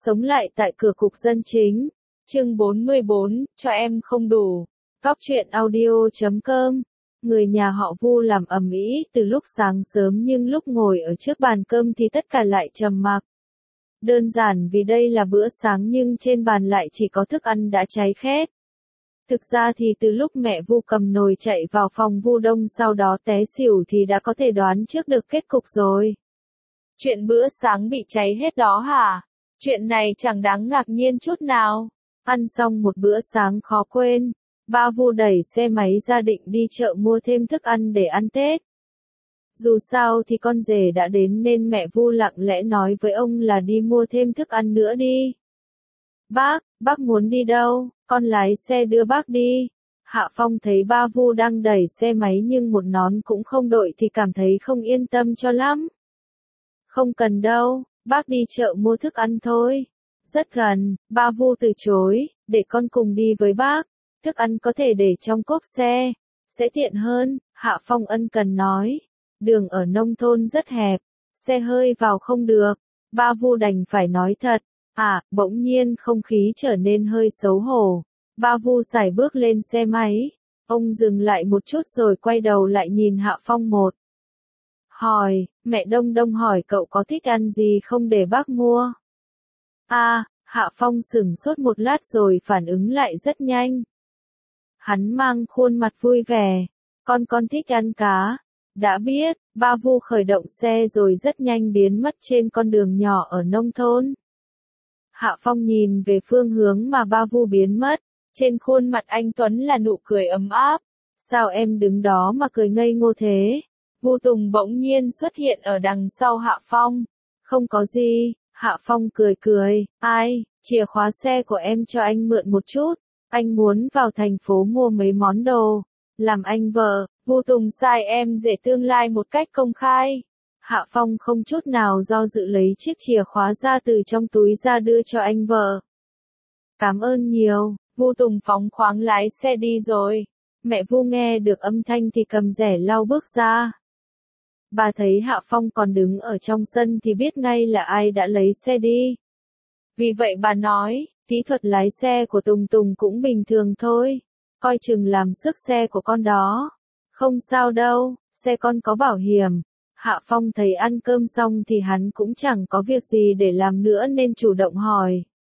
Sống lại tại cửa cục dân chính. Chương 44, cho em không đủ. Góc truyện audio.com. Người nhà họ Vu làm ầm ĩ từ lúc sáng sớm, nhưng lúc ngồi ở trước bàn cơm thì tất cả lại trầm mặc. Đơn giản vì đây là bữa sáng nhưng trên bàn lại chỉ có thức ăn đã cháy khét. Thực ra thì từ lúc mẹ Vu cầm nồi chạy vào phòng Vu Đông sau đó té xỉu thì đã có thể đoán trước được kết cục rồi. Chuyện bữa sáng bị cháy hết đó hả? Chuyện này chẳng đáng ngạc nhiên chút nào. Ăn xong một bữa sáng khó quên, ba Vu đẩy xe máy ra định đi chợ mua thêm thức ăn để ăn Tết. Dù sao thì con rể đã đến nên mẹ Vu lặng lẽ nói với ông là đi mua thêm thức ăn nữa đi. Bác muốn đi đâu? Con lái xe đưa bác đi. Hạ Phong thấy ba Vu đang đẩy xe máy nhưng một nón cũng không đội thì cảm thấy không yên tâm cho lắm. Không cần đâu, bác đi chợ mua thức ăn thôi. Rất gần, ba Vu từ chối, để con cùng đi với bác. Thức ăn có thể để trong cốp xe, sẽ tiện hơn, Hạ Phong ân cần nói. Đường ở nông thôn rất hẹp, xe hơi vào không được. Ba Vu đành phải nói thật. Bỗng nhiên không khí trở nên hơi xấu hổ. Ba Vu sải bước lên xe máy. Ông dừng lại một chút rồi quay đầu lại nhìn Hạ Phong một. Hỏi, mẹ Đông hỏi cậu có thích ăn gì không để bác mua. Hạ Phong sửng sốt một lát rồi phản ứng lại rất nhanh. Hắn mang khuôn mặt vui vẻ. Con thích ăn cá. Đã biết, ba Vu khởi động xe rồi rất nhanh biến mất trên con đường nhỏ ở nông thôn. Hạ Phong nhìn về phương hướng mà ba Vu biến mất. Trên khuôn mặt anh Tuấn là nụ cười ấm áp. Sao em đứng đó mà cười ngây ngô thế? Vu Tùng bỗng nhiên xuất hiện ở đằng sau Hạ Phong. Không có gì, Hạ Phong cười. Chìa khóa xe của em cho anh mượn một chút. Anh muốn vào thành phố mua mấy món đồ. Làm anh vợ. Vu Tùng sai em rể tương lai một cách công khai. Hạ Phong không chút nào do dự lấy chiếc chìa khóa ra từ trong túi ra đưa cho anh vợ. Cảm ơn nhiều. Vu Tùng phóng khoáng lái xe đi rồi. Mẹ Vu nghe được âm thanh thì cầm rẻ lau bước ra. Bà thấy Hạ Phong còn đứng ở trong sân thì biết ngay là ai đã lấy xe đi. Vì vậy bà nói, kỹ thuật lái xe của Tùng cũng bình thường thôi. Coi chừng làm xước xe của con đó. Không sao đâu, xe con có bảo hiểm. Hạ Phong thấy ăn cơm xong thì hắn cũng chẳng có việc gì để làm nữa nên chủ động hỏi.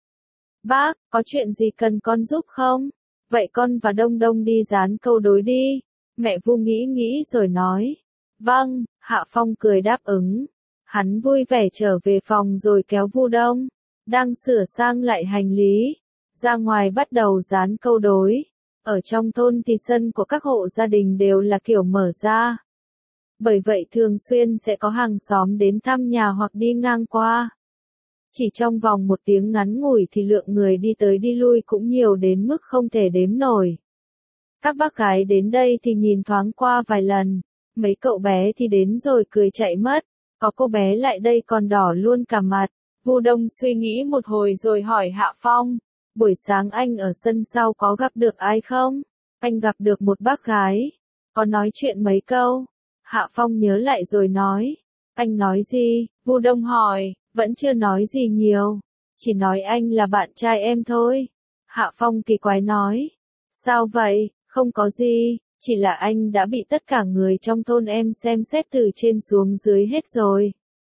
Bác, có chuyện gì cần con giúp không? Vậy con và Đông đi dán câu đối đi. Mẹ Vu nghĩ rồi nói. Vâng, Hạ Phong cười đáp ứng. Hắn vui vẻ trở về phòng rồi kéo Vu Đông, đang sửa sang lại hành lý, ra ngoài bắt đầu dán câu đối. Ở trong thôn thì sân của các hộ gia đình đều là kiểu mở ra. Bởi vậy thường xuyên sẽ có hàng xóm đến thăm nhà hoặc đi ngang qua. Chỉ trong vòng một tiếng ngắn ngủi thì lượng người đi tới đi lui cũng nhiều đến mức không thể đếm nổi. Các bác gái đến đây thì nhìn thoáng qua vài lần. Mấy cậu bé thì đến rồi cười chạy mất. Có cô bé lại đây còn đỏ luôn cả mặt. Vu Đông suy nghĩ một hồi rồi hỏi Hạ Phong. Buổi sáng anh ở sân sau có gặp được ai không? Anh gặp được một bác gái. Có nói chuyện mấy câu. Hạ Phong nhớ lại rồi nói. Anh nói gì? Vu Đông hỏi. Vẫn chưa nói gì nhiều. Chỉ nói anh là bạn trai em thôi. Hạ Phong kỳ quái nói. Sao vậy? Không có gì. Chỉ là anh đã bị tất cả người trong thôn em xem xét từ trên xuống dưới hết rồi.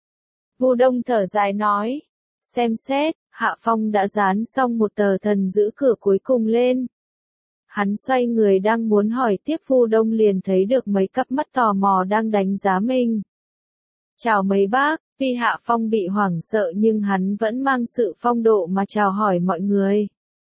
Vu Đông thở dài nói. Xem xét, Hạ Phong đã dán xong một tờ thần giữ cửa cuối cùng lên. Hắn xoay người đang muốn hỏi tiếp, Vu Đông liền thấy được mấy cặp mắt tò mò đang đánh giá mình. Chào mấy bác, tuy Hạ Phong bị hoảng sợ nhưng hắn vẫn mang sự phong độ mà chào hỏi mọi người.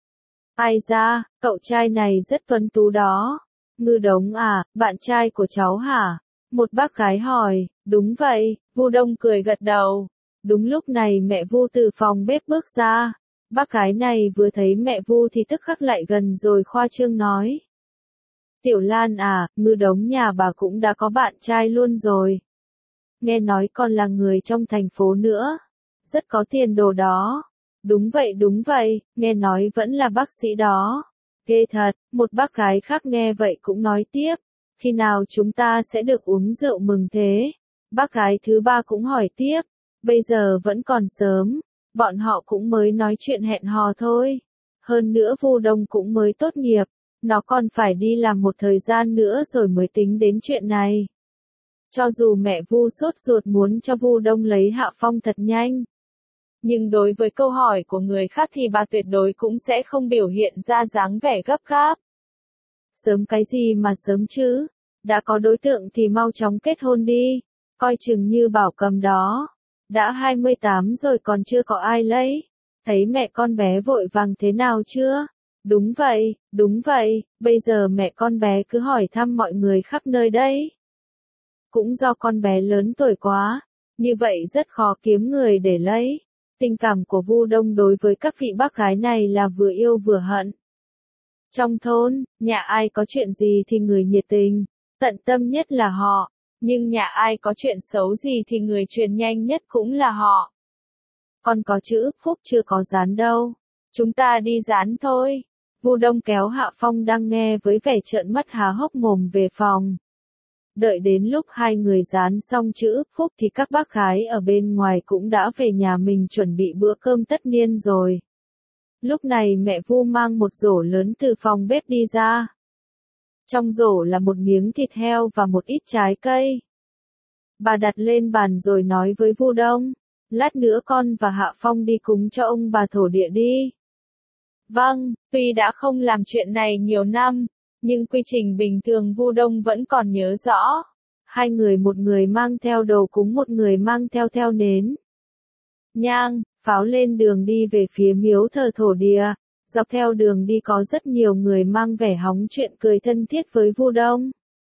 Ai ra, cậu trai này rất tuấn tú đó. Ngư Đống à, bạn trai của cháu hả? Một bác gái hỏi. Đúng vậy, Vu Đông cười gật đầu. Đúng lúc này mẹ Vu từ phòng bếp bước ra. Bác gái này vừa thấy mẹ Vu thì tức khắc lại gần rồi khoa trương nói. Tiểu Lan à, Ngư Đống nhà bà cũng đã có bạn trai luôn rồi. Nghe nói còn là người trong thành phố nữa. Rất có tiền đồ đó. Đúng vậy, nghe nói vẫn là bác sĩ đó. Ghê thật, một bác gái khác nghe vậy cũng nói tiếp. Khi nào chúng ta sẽ được uống rượu mừng thế? Bác gái thứ ba cũng hỏi tiếp. Bây giờ vẫn còn sớm. Bọn họ cũng mới nói chuyện hẹn hò thôi. Hơn nữa Vu Đông cũng mới tốt nghiệp, nó còn phải đi làm một thời gian nữa rồi mới tính đến chuyện này. Cho dù mẹ Vu sốt ruột muốn cho Vu Đông lấy Hạ Phong thật nhanh, nhưng đối với câu hỏi của người khác thì bà tuyệt đối cũng sẽ không biểu hiện ra dáng vẻ gấp gáp. Sớm cái gì mà sớm chứ, đã có đối tượng thì mau chóng kết hôn đi, coi chừng như Bảo Cầm đó, đã 28 rồi còn chưa có ai lấy, thấy mẹ con bé vội vàng thế nào chưa? Đúng vậy, bây giờ mẹ con bé cứ hỏi thăm mọi người khắp nơi đấy. Cũng do con bé lớn tuổi quá, như vậy rất khó kiếm người để lấy. Tình cảm của Vu Đông đối với các vị bác gái này là vừa yêu vừa hận. Trong thôn, nhà ai có chuyện gì thì người nhiệt tình, tận tâm nhất là họ, nhưng nhà ai có chuyện xấu gì thì người truyền nhanh nhất cũng là họ. Còn có chữ phúc chưa có dán đâu, chúng ta đi dán thôi. Vu Đông kéo Hạ Phong đang nghe với vẻ trợn mắt há hốc mồm về phòng. Đợi đến lúc hai người dán xong chữ phúc thì các bác gái ở bên ngoài cũng đã về nhà mình chuẩn bị bữa cơm tất niên rồi. Lúc này mẹ Vu mang một rổ lớn từ phòng bếp đi ra. Trong rổ là một miếng thịt heo và một ít trái cây. Bà đặt lên bàn rồi nói với Vu Đông, lát nữa con và Hạ Phong đi cúng cho ông bà thổ địa đi. Vâng, tuy đã không làm chuyện này nhiều năm, nhưng quy trình bình thường Vu Đông vẫn còn nhớ rõ. Hai người, một người mang theo đồ cúng, một người mang theo nến, nhang, pháo lên đường đi về phía miếu thờ thổ địa. Dọc theo đường đi có rất nhiều người mang vẻ hóng chuyện cười thân thiết với Vu Đông.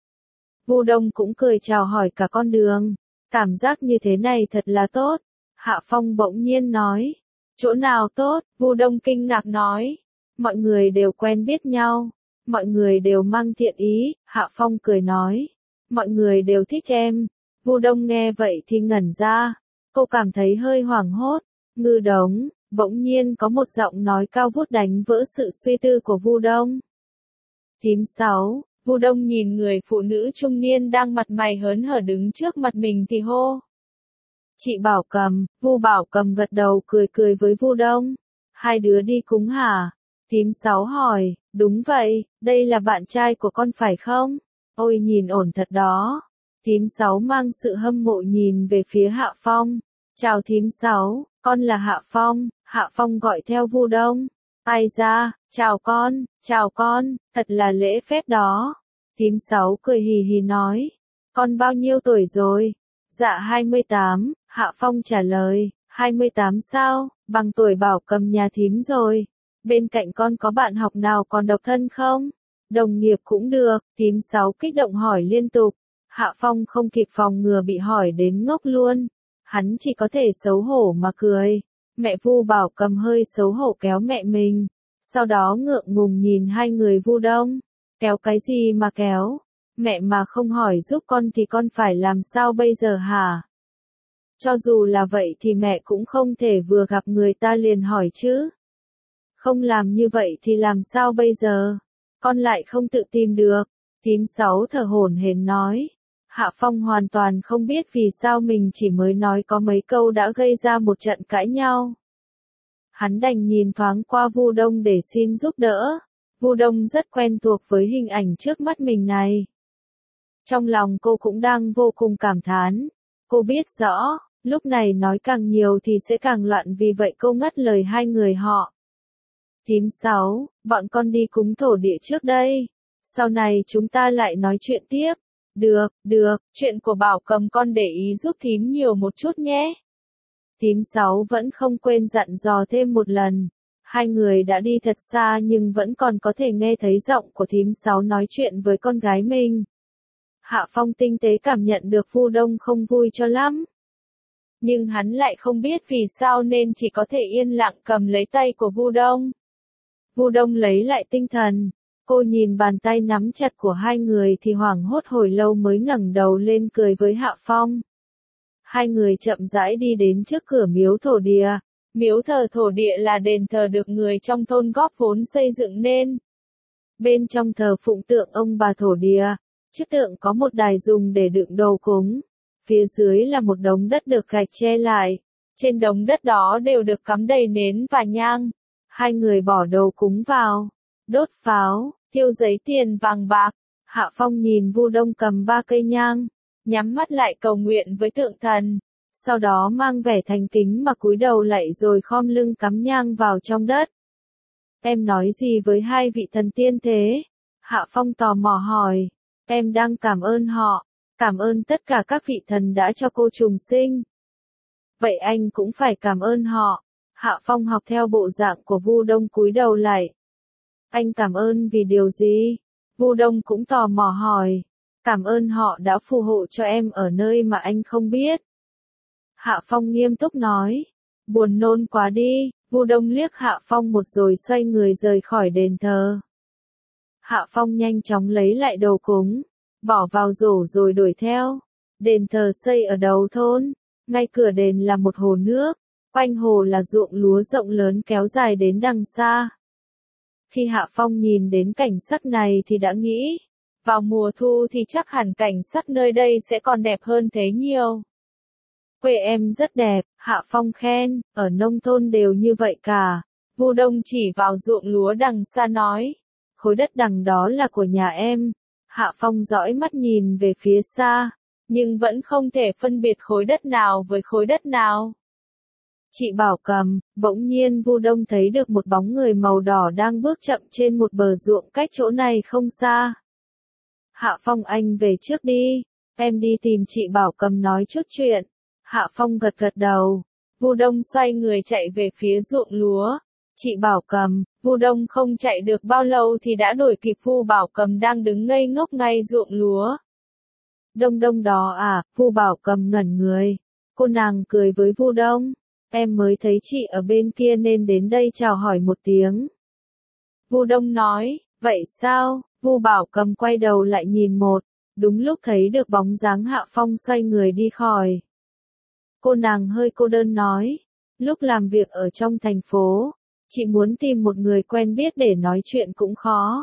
Vu Đông cũng cười chào hỏi cả con đường. Cảm giác như thế này thật là tốt. Hạ Phong bỗng nhiên nói. Chỗ nào tốt? Vu Đông kinh ngạc nói. Mọi người đều quen biết nhau. Mọi người đều mang thiện ý. Hạ Phong cười nói. Mọi người đều thích em. Vu Đông nghe vậy thì ngẩn ra. Cô cảm thấy hơi hoảng hốt. Ngư Đống, bỗng nhiên có một giọng nói cao vút đánh vỡ sự suy tư của Vu Đông. Thím 6, Vu Đông nhìn người phụ nữ trung niên đang mặt mày hớn hở đứng trước mặt mình thì hô. Chị Bảo Cầm. Vu Bảo Cầm gật đầu cười với Vu Đông. Hai đứa đi cúng hả? Thím 6 hỏi, đúng vậy, đây là bạn trai của con phải không? Ôi nhìn ổn thật đó. Thím 6 mang sự hâm mộ nhìn về phía Hạ Phong. Chào thím 6, con là Hạ Phong. Hạ Phong gọi theo Vu Đông. Ai ra, chào con, thật là lễ phép đó. Thím 6 cười hì hì nói. Con bao nhiêu tuổi rồi? Dạ 28, Hạ Phong trả lời. 28 sao, bằng tuổi Bảo Cầm nhà thím rồi. Bên cạnh con có bạn học nào còn độc thân không? Đồng nghiệp cũng được, thím 6 kích động hỏi liên tục. Hạ Phong không kịp phòng ngừa bị hỏi đến ngốc luôn. Hắn chỉ có thể xấu hổ mà cười. Mẹ Vu Bảo Cầm hơi xấu hổ kéo mẹ mình. Sau đó ngượng ngùng nhìn hai người Vu Đông. Kéo cái gì mà kéo? Mẹ mà không hỏi giúp con thì con phải làm sao bây giờ hả? Cho dù là vậy thì mẹ cũng không thể vừa gặp người ta liền hỏi chứ. Không làm như vậy thì làm sao bây giờ? Con lại không tự tìm được. Thím 6 thở hổn hển nói. Hạ Phong hoàn toàn không biết vì sao mình chỉ mới nói có mấy câu đã gây ra một trận cãi nhau. Hắn đành nhìn thoáng qua Vu Đông để xin giúp đỡ. Vu Đông rất quen thuộc với hình ảnh trước mắt mình này. Trong lòng cô cũng đang vô cùng cảm thán. Cô biết rõ, lúc này nói càng nhiều thì sẽ càng loạn, vì vậy cô ngắt lời hai người họ. Thím 6, bọn con đi cúng thổ địa trước đây. Sau này chúng ta lại nói chuyện tiếp. Được, chuyện của Bảo Cầm con để ý giúp thím nhiều một chút nhé. Thím 6 vẫn không quên dặn dò thêm một lần. Hai người đã đi thật xa nhưng vẫn còn có thể nghe thấy giọng của thím 6 nói chuyện với con gái mình. Hạ Phong tinh tế cảm nhận được Vu Đông không vui cho lắm. Nhưng hắn lại không biết vì sao nên chỉ có thể yên lặng cầm lấy tay của Vu Đông. Vu Đông lấy lại tinh thần. Cô nhìn bàn tay nắm chặt của hai người thì hoảng hốt hồi lâu mới ngẩng đầu lên cười với Hạ Phong. Hai người chậm rãi đi đến trước cửa miếu thổ địa. Miếu thờ thổ địa là đền thờ được người trong thôn góp vốn xây dựng nên. Bên trong thờ phụng tượng ông bà thổ địa. Trước tượng có một đài dùng để đựng đồ cúng. Phía dưới là một đống đất được gạch che lại. Trên đống đất đó đều được cắm đầy nến và nhang. Hai người bỏ đồ cúng vào, đốt pháo, thiêu giấy tiền vàng bạc. Hạ Phong nhìn Vu Đông cầm 3 cây nhang, nhắm mắt lại cầu nguyện với tượng thần. Sau đó mang vẻ thành kính mà cúi đầu lạy rồi khom lưng cắm nhang vào trong đất. Em nói gì với hai vị thần tiên thế? Hạ Phong tò mò hỏi. Em đang cảm ơn họ, cảm ơn tất cả các vị thần đã cho cô trùng sinh. Vậy anh cũng phải cảm ơn họ. Hạ Phong học theo bộ dạng của Vu Đông cúi đầu lạy. Anh cảm ơn vì điều gì? Vu Đông cũng tò mò hỏi. Cảm ơn họ đã phù hộ cho em ở nơi mà anh không biết. Hạ Phong nghiêm túc nói. Buồn nôn quá đi. Vu Đông liếc Hạ Phong một rồi xoay người rời khỏi đền thờ. Hạ Phong nhanh chóng lấy lại đồ cúng, bỏ vào rổ rồi đuổi theo. Đền thờ xây ở đầu thôn, ngay cửa đền là một hồ nước, quanh hồ là ruộng lúa rộng lớn kéo dài đến đằng xa. Khi Hạ Phong nhìn đến cảnh sắc này thì đã nghĩ, vào mùa thu thì chắc hẳn cảnh sắc nơi đây sẽ còn đẹp hơn thế nhiều. Quê em rất đẹp, Hạ Phong khen, ở nông thôn đều như vậy cả. Vu Đông chỉ vào ruộng lúa đằng xa nói. Khối đất đằng đó là của nhà em. Hạ Phong dõi mắt nhìn về phía xa, nhưng vẫn không thể phân biệt khối đất nào với khối đất nào. Chị Bảo Cầm, bỗng nhiên Vu Đông thấy được một bóng người màu đỏ đang bước chậm trên một bờ ruộng cách chỗ này không xa. Hạ Phong anh về trước đi, em đi tìm chị Bảo Cầm nói chút chuyện. Hạ Phong gật gật đầu. Vu Đông xoay người chạy về phía ruộng lúa. Chị Bảo Cầm. Vu Đông không chạy được bao lâu thì đã đuổi kịp Vu Bảo Cầm đang đứng ngây ngốc ngay ruộng lúa. Đông Đông đó à? Vu Bảo Cầm ngẩn người. Cô nàng cười với Vu Đông. Em mới thấy chị ở bên kia nên đến đây chào hỏi một tiếng. Vu Đông nói. Vậy sao? Vu Bảo Cầm quay đầu lại nhìn một. Đúng lúc thấy được bóng dáng Hạ Phong xoay người đi khỏi. Cô nàng hơi cô đơn nói. Lúc làm việc ở trong thành phố, chị muốn tìm một người quen biết để nói chuyện cũng khó.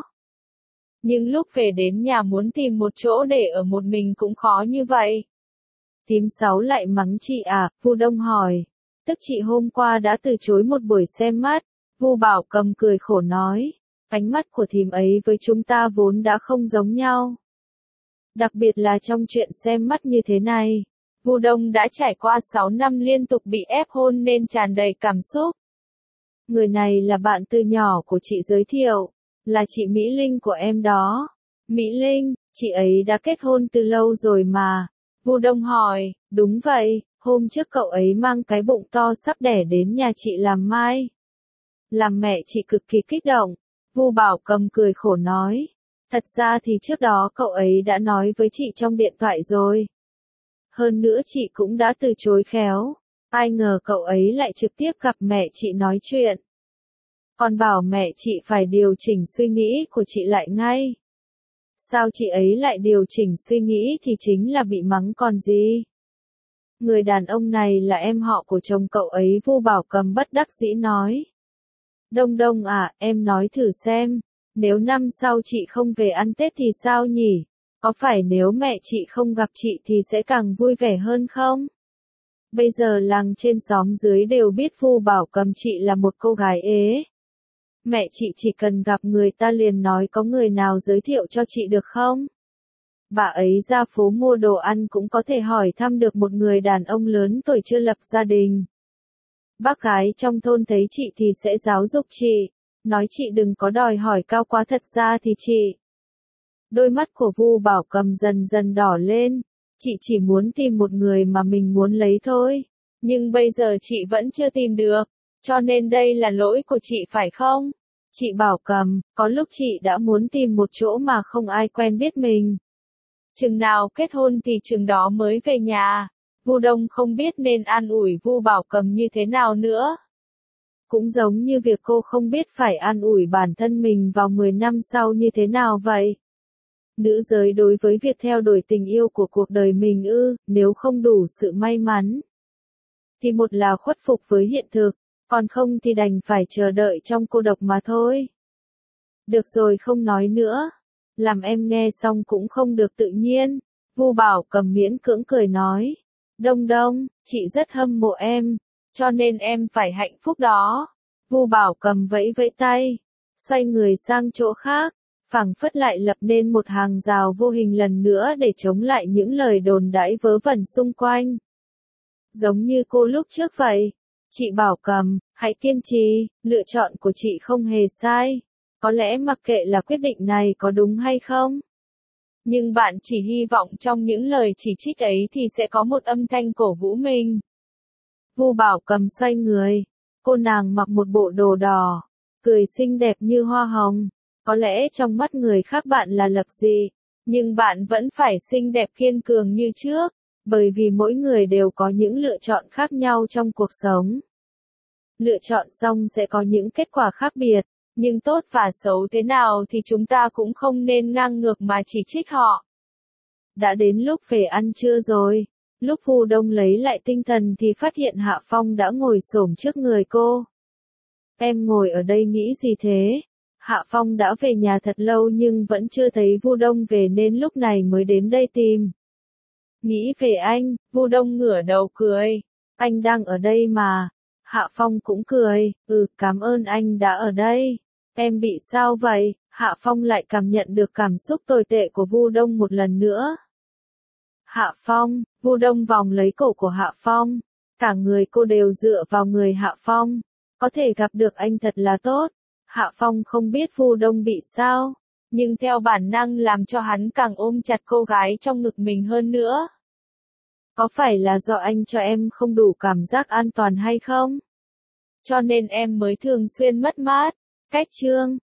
Nhưng lúc về đến nhà muốn tìm một chỗ để ở một mình cũng khó như vậy. Thím Sáu lại mắng chị à? Vu Đông hỏi. Tức chị hôm qua đã từ chối một buổi xem mắt. Vu Bảo Cầm cười khổ nói. Ánh mắt của thím ấy với chúng ta vốn đã không giống nhau. Đặc biệt là trong chuyện xem mắt như thế này. Vu Đông đã trải qua 6 năm liên tục bị ép hôn nên tràn đầy cảm xúc. Người này là bạn từ nhỏ của chị giới thiệu, là chị Mỹ Linh của em đó. Mỹ Linh, chị ấy đã kết hôn từ lâu rồi mà. Vu Đông hỏi, đúng vậy, hôm trước cậu ấy mang cái bụng to sắp đẻ đến nhà chị làm mai. Làm mẹ chị cực kỳ kích động. Vu Bảo Cầm cười khổ nói. Thật ra thì trước đó cậu ấy đã nói với chị trong điện thoại rồi. Hơn nữa chị cũng đã từ chối khéo. Ai ngờ cậu ấy lại trực tiếp gặp mẹ chị nói chuyện. Còn bảo mẹ chị phải điều chỉnh suy nghĩ của chị lại ngay. Sao chị ấy lại điều chỉnh suy nghĩ thì chính là bị mắng còn gì. Người đàn ông này là em họ của chồng cậu ấy. Vu Bảo Cầm bất đắc dĩ nói. Đông Đông à, em nói thử xem, nếu năm sau chị không về ăn Tết thì sao nhỉ? Có phải nếu mẹ chị không gặp chị thì sẽ càng vui vẻ hơn không? Bây giờ làng trên xóm dưới đều biết Vu Bảo Cầm chị là một cô gái ế. Mẹ chị chỉ cần gặp người ta liền nói có người nào giới thiệu cho chị được không? Bà ấy ra phố mua đồ ăn cũng có thể hỏi thăm được một người đàn ông lớn tuổi chưa lập gia đình. Bác gái trong thôn thấy chị thì sẽ giáo dục chị, nói chị đừng có đòi hỏi cao quá thật ra thì chị. Đôi mắt của Vu Bảo Cầm dần dần đỏ lên, chị chỉ muốn tìm một người mà mình muốn lấy thôi. Nhưng bây giờ chị vẫn chưa tìm được, cho nên đây là lỗi của chị phải không? Chị Bảo Cầm, có lúc chị đã muốn tìm một chỗ mà không ai quen biết mình. Chừng nào kết hôn thì chừng đó mới về nhà. Vu Đông không biết nên an ủi Vu Bảo Cầm như thế nào nữa. Cũng giống như việc cô không biết phải an ủi bản thân mình vào 10 năm sau như thế nào vậy. Nữ giới đối với việc theo đuổi tình yêu của cuộc đời mình nếu không đủ sự may mắn, thì một là khuất phục với hiện thực, còn không thì đành phải chờ đợi trong cô độc mà thôi. Được rồi không nói nữa. Làm em nghe xong cũng không được tự nhiên. Vu Bảo Cầm miễn cưỡng cười nói. Đông Đông, chị rất hâm mộ em. cho nên em phải hạnh phúc đó. Vu Bảo Cầm vẫy vẫy tay, xoay người sang chỗ khác, phảng phất lại lập nên một hàng rào vô hình lần nữa để chống lại những lời đồn đãi vớ vẩn xung quanh. Giống như cô lúc trước vậy, chị Bảo Cầm, hãy kiên trì, lựa chọn của chị không hề sai. Có lẽ mặc kệ là quyết định này có đúng hay không. Nhưng bạn chỉ hy vọng trong những lời chỉ trích ấy thì sẽ có một âm thanh cổ vũ mình. Vu Bảo Cầm xoay người, cô nàng mặc một bộ đồ đỏ, cười xinh đẹp như hoa hồng. Có lẽ trong mắt người khác bạn là lập dị, nhưng bạn vẫn phải xinh đẹp kiên cường như trước, bởi vì mỗi người đều có những lựa chọn khác nhau trong cuộc sống. Lựa chọn xong sẽ có những kết quả khác biệt, nhưng tốt và xấu thế nào thì chúng ta cũng không nên ngang ngược mà chỉ trích họ. Đã đến lúc về ăn trưa rồi. Lúc Vu Đông lấy lại tinh thần thì phát hiện Hạ Phong đã ngồi xổm trước người cô. Em ngồi ở đây nghĩ gì thế? Hạ Phong đã về nhà thật lâu nhưng vẫn chưa thấy Vu Đông về nên lúc này mới đến đây tìm. Nghĩ về anh, Vu Đông ngửa đầu cười. Anh đang ở đây mà. Hạ Phong cũng cười, cảm ơn anh đã ở đây. Em bị sao vậy? Hạ Phong lại cảm nhận được cảm xúc tồi tệ của Vu Đông một lần nữa. Hạ Phong, Vu Đông vòng lấy cổ của Hạ Phong. Cả người cô đều dựa vào người Hạ Phong. Có thể gặp được anh thật là tốt. Hạ Phong không biết Vu Đông bị sao, nhưng theo bản năng làm cho hắn càng ôm chặt cô gái trong ngực mình hơn nữa. Có phải là do anh cho em không đủ cảm giác an toàn hay không? Cho nên em mới thường xuyên mất mát. Cách chương